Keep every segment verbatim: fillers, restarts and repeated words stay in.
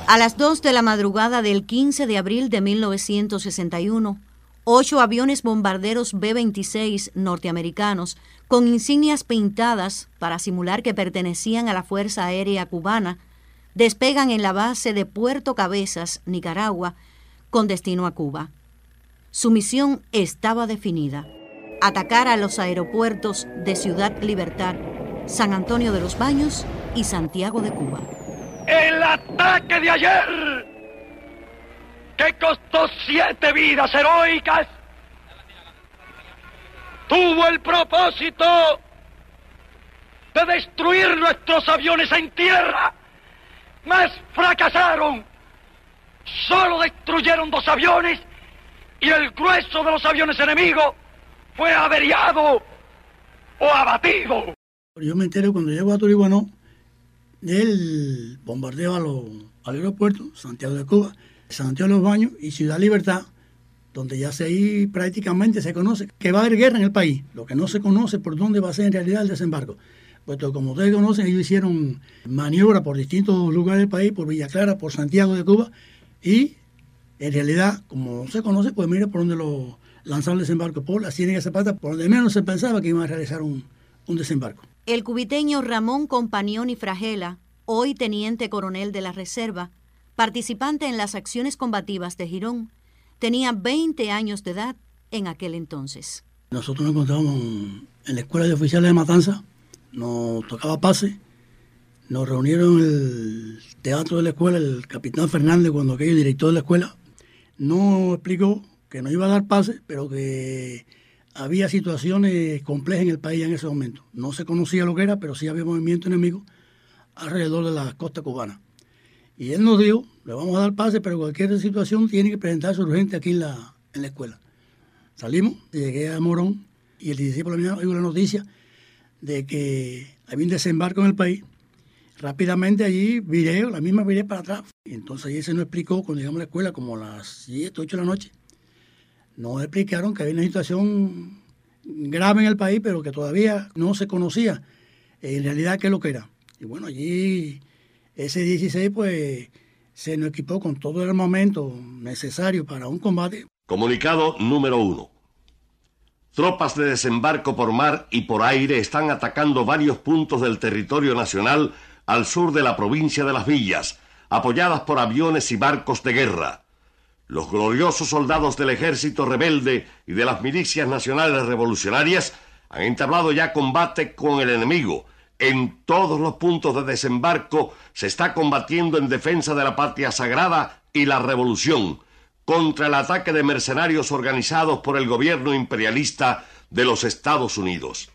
A las dos de la madrugada del quince de abril de mil novecientos sesenta y uno, ocho aviones bombarderos B veintiséis norteamericanos con insignias pintadas para simular que pertenecían a la Fuerza Aérea Cubana despegan en la base de Puerto Cabezas, Nicaragua, con destino a Cuba. Su misión estaba definida: atacar a los aeropuertos de Ciudad Libertad, San Antonio de los Baños y Santiago de Cuba. El ataque de ayer, que costó siete vidas heroicas, tuvo el propósito de destruir nuestros aviones en tierra, mas fracasaron. Solo destruyeron dos aviones y el grueso de los aviones enemigos fue averiado o abatido. Yo me entero cuando llego a Turiguanó del bombardeo a los, al aeropuerto, Santiago de Cuba, Santiago de los Baños y Ciudad Libertad, donde ya se ahí prácticamente se conoce que va a haber guerra en el país. Lo que no se conoce por dónde va a ser en realidad el desembarco. Puesto como ustedes conocen, ellos hicieron maniobra por distintos lugares del país, por Villa Clara, por Santiago de Cuba, y en realidad, como no se conoce, pues mira por dónde lo lanzaron el desembarco, por la Ciénaga Zapata, por donde menos se pensaba que iban a realizar un, un desembarco. El cubiteño Ramón Compañón Fragela, hoy teniente coronel de la Reserva, participante en las acciones combativas de Girón, tenía veinte años de edad en aquel entonces. Nosotros nos encontrábamos en la escuela de oficiales de Matanza, nos tocaba pase, nos reunieron en el teatro de la escuela, el capitán Fernández, cuando aquello director de la escuela, nos explicó que nos iba a dar pase, pero que había situaciones complejas en el país en ese momento. No se conocía lo que era, pero sí había movimiento enemigo alrededor de la costa cubana. Y él nos dijo, le vamos a dar pase, pero cualquier situación tiene que presentarse urgente aquí en la, en la escuela. Salimos, llegué a Morón y el dieciséis por la mañana oigo la noticia de que había un desembarco en el país. Rápidamente allí viré, la misma viré para atrás. Y entonces ahí se nos explicó, cuando llegamos a la escuela, como a las siete, ocho de la noche, nos explicaron que había una situación grave en el país, pero que todavía no se conocía en realidad qué es lo que era. Y bueno, allí ese dieciséis pues se nos equipó con todo el armamento necesario para un combate. Comunicado número uno. Tropas de desembarco por mar y por aire están atacando varios puntos del territorio nacional al sur de la provincia de Las Villas, apoyadas por aviones y barcos de guerra. Los gloriosos soldados del ejército rebelde y de las milicias nacionales revolucionarias han entablado ya combate con el enemigo. En todos los puntos de desembarco se está combatiendo en defensa de la patria sagrada y la revolución, contra el ataque de mercenarios organizados por el gobierno imperialista de los Estados Unidos.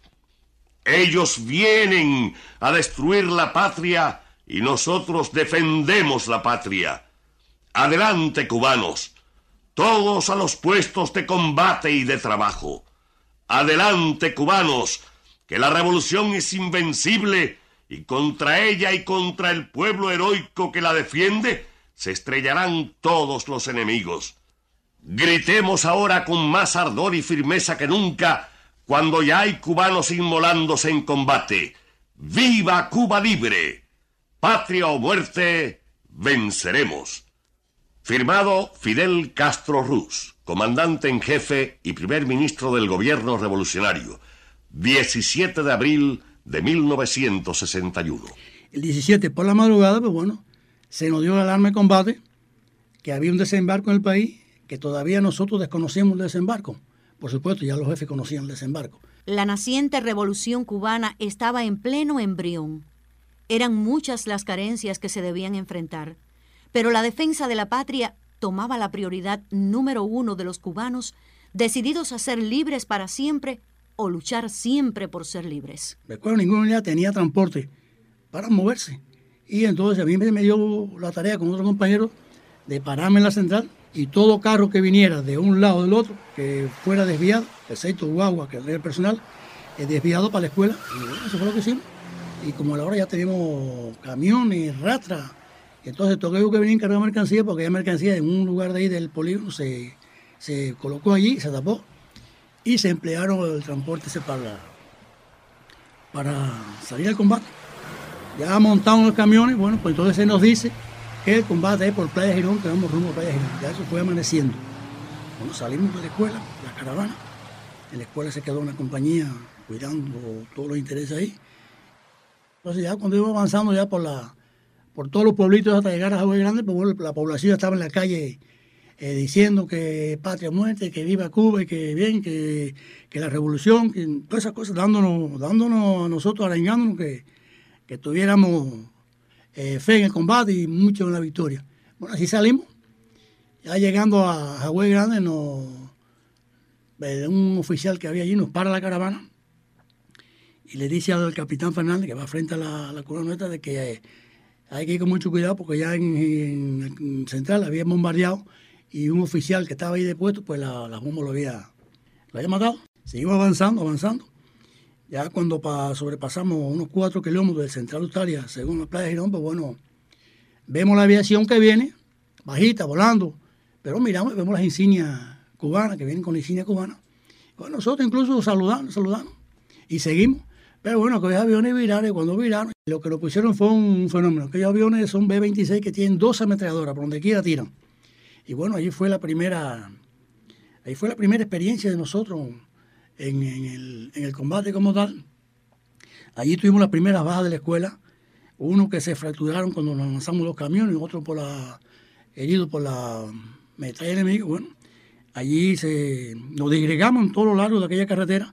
Ellos vienen a destruir la patria y nosotros defendemos la patria. Adelante, cubanos, todos a los puestos de combate y de trabajo. Adelante, cubanos, que la revolución es invencible y contra ella y contra el pueblo heroico que la defiende se estrellarán todos los enemigos. Gritemos ahora con más ardor y firmeza que nunca cuando ya hay cubanos inmolándose en combate. ¡Viva Cuba libre! Patria o muerte, venceremos. Firmado Fidel Castro Ruz, comandante en jefe y primer ministro del gobierno revolucionario, diecisiete de abril de mil novecientos sesenta y uno. El diecisiete por la madrugada, pues bueno, se nos dio la alarma de combate, que había un desembarco en el país, que todavía nosotros desconocíamos el desembarco. Por supuesto, ya los jefes conocían el desembarco. La naciente revolución cubana estaba en pleno embrión. Eran muchas las carencias que se debían enfrentar, pero la defensa de la patria tomaba la prioridad número uno de los cubanos, decididos a ser libres para siempre o luchar siempre por ser libres. Recuerdo, ninguna unidad tenía transporte para moverse. Y entonces a mí me dio la tarea con otro compañero de pararme en la central y todo carro que viniera de un lado o del otro, que fuera desviado, excepto guagua, que era el personal, es desviado para la escuela. Y bueno, eso fue lo que hicimos. Y como a la hora ya teníamos camiones, rastras, entonces toqué que venía encargado de mercancía, porque había mercancía en un lugar de ahí del polígono, se, se colocó allí, se tapó, y se emplearon el transporte ese para, para salir al combate. Ya montaron los camiones, bueno, pues entonces se nos dice que el combate es por Playa Girón, que vamos rumbo a Playa Girón. Ya eso fue amaneciendo. Cuando salimos de la escuela, la caravana, en la escuela se quedó una compañía cuidando todos los intereses ahí. Entonces ya cuando íbamos avanzando ya por la por todos los pueblitos hasta llegar a Jagüey Grande, pues bueno, la población estaba en la calle eh, diciendo que patria muerte, que viva Cuba y que bien, que, que la revolución, que todas esas cosas, dándonos, dándonos a nosotros, arengándonos que, que tuviéramos eh, fe en el combate y mucho en la victoria. Bueno, así salimos. Ya llegando a Jagüey Grande, nos, eh, un oficial que había allí nos para la caravana y le dice al capitán Fernández, que va frente a la, a la cura nuestra, de que eh, hay que ir con mucho cuidado porque ya en, en, en Central había bombardeado y un oficial que estaba ahí de puesto, pues la, la bomba lo había, lo había matado. Seguimos avanzando, avanzando. Ya cuando pa, sobrepasamos unos cuatro kilómetros del Central Australia, según la Playa de Girón, pues bueno, vemos la aviación que viene, bajita, volando, pero miramos y vemos las insignias cubanas, que vienen con la insignia cubana. Bueno, nosotros incluso saludamos, saludamos y seguimos. Pero bueno, aquellos aviones viraron, cuando viraron, lo que lo pusieron fue un fenómeno. Aquellos aviones son B veintiséis que tienen dos ametralladoras, por donde quiera tiran. Y bueno, allí fue la primera, ahí fue la primera experiencia de nosotros en, en, el, en el combate como tal. Allí tuvimos las primeras bajas de la escuela, uno que se fracturaron cuando nos lanzamos los camiones, otro por la, herido por la metralla enemiga. Bueno, allí se, nos disgregamos en todo lo largo de aquella carretera,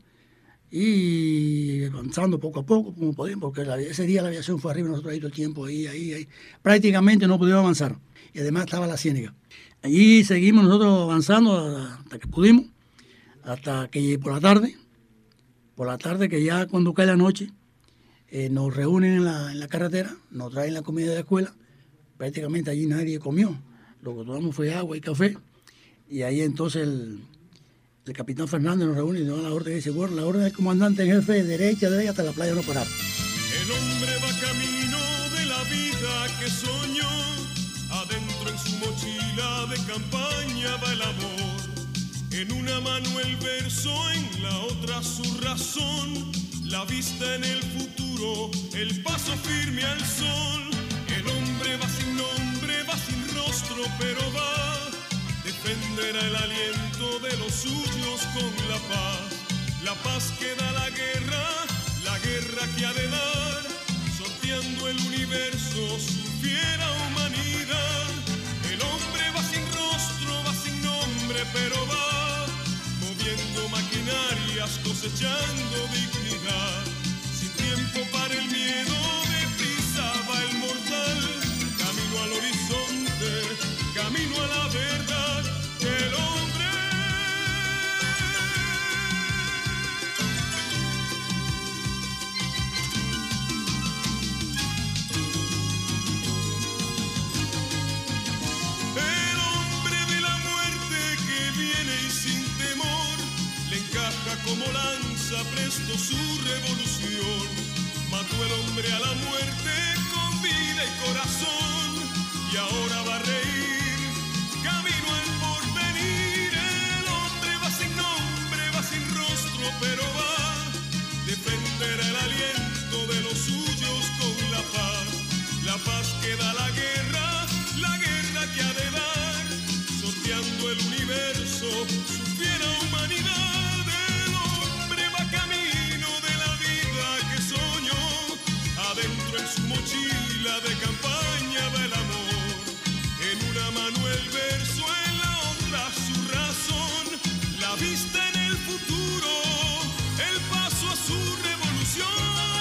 y avanzando poco a poco como podíamos, porque la, ese día la aviación fue arriba, nosotros ahí todo el tiempo, ahí, ahí, ahí, prácticamente no pudimos avanzar, y además estaba la ciénaga. Allí seguimos nosotros avanzando hasta que pudimos, hasta que por la tarde, por la tarde que ya cuando cae la noche, eh, nos reúnen en la, en la carretera, nos traen la comida de la escuela, prácticamente allí nadie comió, lo que tomamos fue agua y café, y ahí entonces el El capitán Fernández nos reúne y nos da la orden y dice, bueno, la orden del comandante en jefe, derecha, derecha, hasta la playa no parar. El hombre va camino de la vida que soñó, adentro en su mochila de campaña va el amor. En una mano el verso, en la otra su razón, la vista en el futuro, el paso firme al sol. El hombre va sin nombre, va sin rostro, pero va. Defenderá el aliento de los suyos con la paz. La paz que da la guerra, la guerra que ha de dar, sorteando el universo, su fiera humanidad. El hombre va sin rostro, va sin nombre, pero va moviendo maquinarias, cosechando dignidad. Sin tiempo para el miedo, deprisa va el mortal, camino al horizonte, camino a la verdad. El hombre El hombre de la muerte que viene y sin temor le encaja como lanza presto su revolución. Mató el hombre a la muerte con vida y corazón y ahora va a reír camino al porvenir. El hombre va sin nombre, va sin rostro, pero va defender el aliento de los suyos con la paz. La paz que da la guerra, la guerra que ha de dar, sorteando el universo, su fiera humanidad. El hombre va camino de la vida que soñó, adentro en su mochila de campaña va el amor. En una mano el verso, en la otra su razón, la vista en el futuro, el paso a su revolución.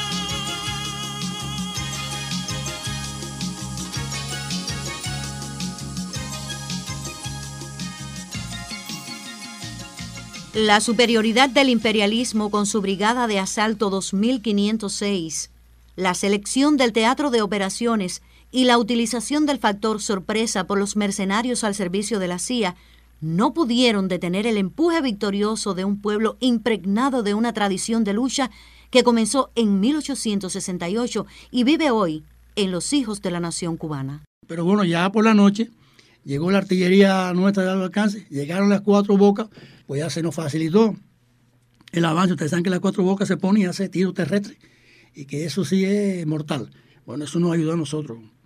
La superioridad del imperialismo con su brigada de asalto dos mil quinientos seis, la selección del teatro de operaciones y la utilización del factor sorpresa por los mercenarios al servicio de la C I A no pudieron detener el empuje victorioso de un pueblo impregnado de una tradición de lucha que comenzó en mil ochocientos sesenta y ocho y vive hoy en los hijos de la nación cubana. Pero bueno, ya por la noche llegó la artillería nuestra de alto alcance, llegaron las Cuatro Bocas, pues ya se nos facilitó el avance. Ustedes saben que las Cuatro Bocas se pone y hace tiro terrestre y que eso sí es mortal. Bueno, eso nos ayudó a nosotros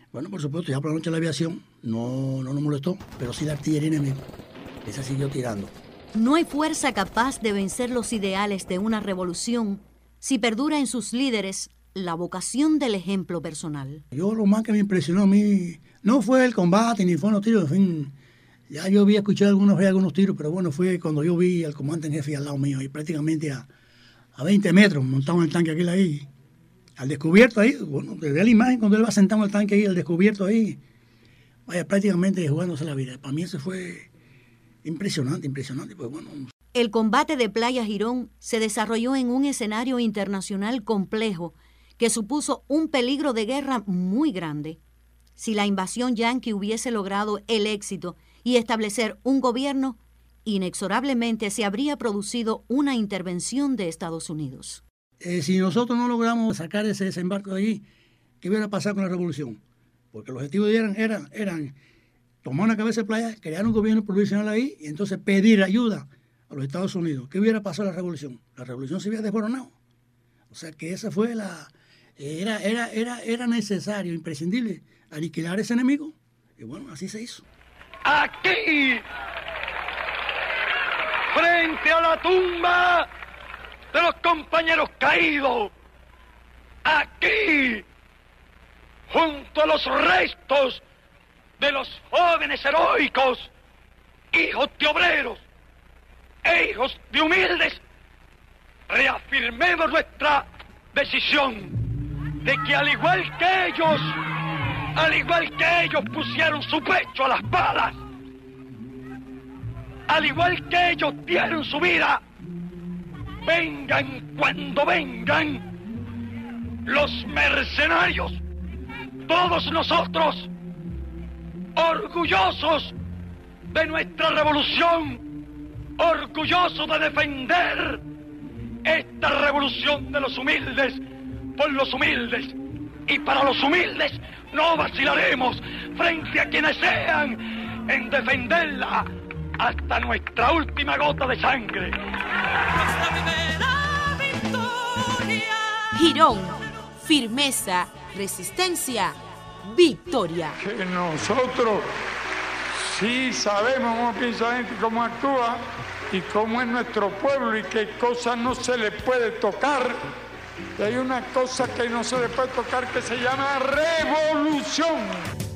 Bueno, por supuesto, ya por la noche la aviación no, no nos molestó, pero sí la artillería enemiga. Esa siguió tirando. No hay fuerza capaz de vencer los ideales de una revolución si perdura en sus líderes la vocación del ejemplo personal. Yo lo más que me impresionó a mí no fue el combate ni fueron los tiros, en fin, ya yo había escuchado algunos, algunos tiros, pero bueno, fue cuando yo vi al comandante en jefe al lado mío, y prácticamente a, a veinte metros, montado en el tanque aquel ahí, al descubierto ahí, bueno, desde la imagen cuando él va sentado en el tanque ahí, al descubierto ahí, vaya, prácticamente jugándose la vida. Para mí eso fue impresionante, impresionante, pues bueno. El combate de Playa Girón se desarrolló en un escenario internacional complejo que supuso un peligro de guerra muy grande. Si la invasión yanqui hubiese logrado el éxito y establecer un gobierno, inexorablemente se habría producido una intervención de Estados Unidos. Eh, si nosotros no logramos sacar ese desembarco de allí, ¿qué hubiera pasado con la revolución? Porque los objetivos eran, eran, eran tomar una cabeza de playa, crear un gobierno provisional ahí y entonces pedir ayuda a los Estados Unidos. ¿Qué hubiera pasado a la revolución? La revolución se hubiera desboronado. O sea que esa fue la... Era, era, era, era necesario, imprescindible, aniquilar a ese enemigo. Y bueno, así se hizo. Aquí, frente a la tumba de los compañeros caídos, aquí, junto a los restos de los jóvenes heroicos, hijos de obreros e hijos de humildes, reafirmemos nuestra decisión de que al igual que ellos, al igual que ellos pusieron su pecho a las balas, al igual que ellos dieron su vida, vengan cuando vengan los mercenarios, todos nosotros, orgullosos de nuestra revolución, orgullosos de defender esta revolución de los humildes, por los humildes y para los humildes, no vacilaremos frente a quienes sean en defenderla hasta nuestra última gota de sangre. Girón, firmeza, resistencia, victoria. Que nosotros sí sabemos cómo piensa la gente, cómo actúa y cómo es nuestro pueblo y qué cosas no se le puede tocar. Y hay una cosa que no se le puede tocar que se llama revolución.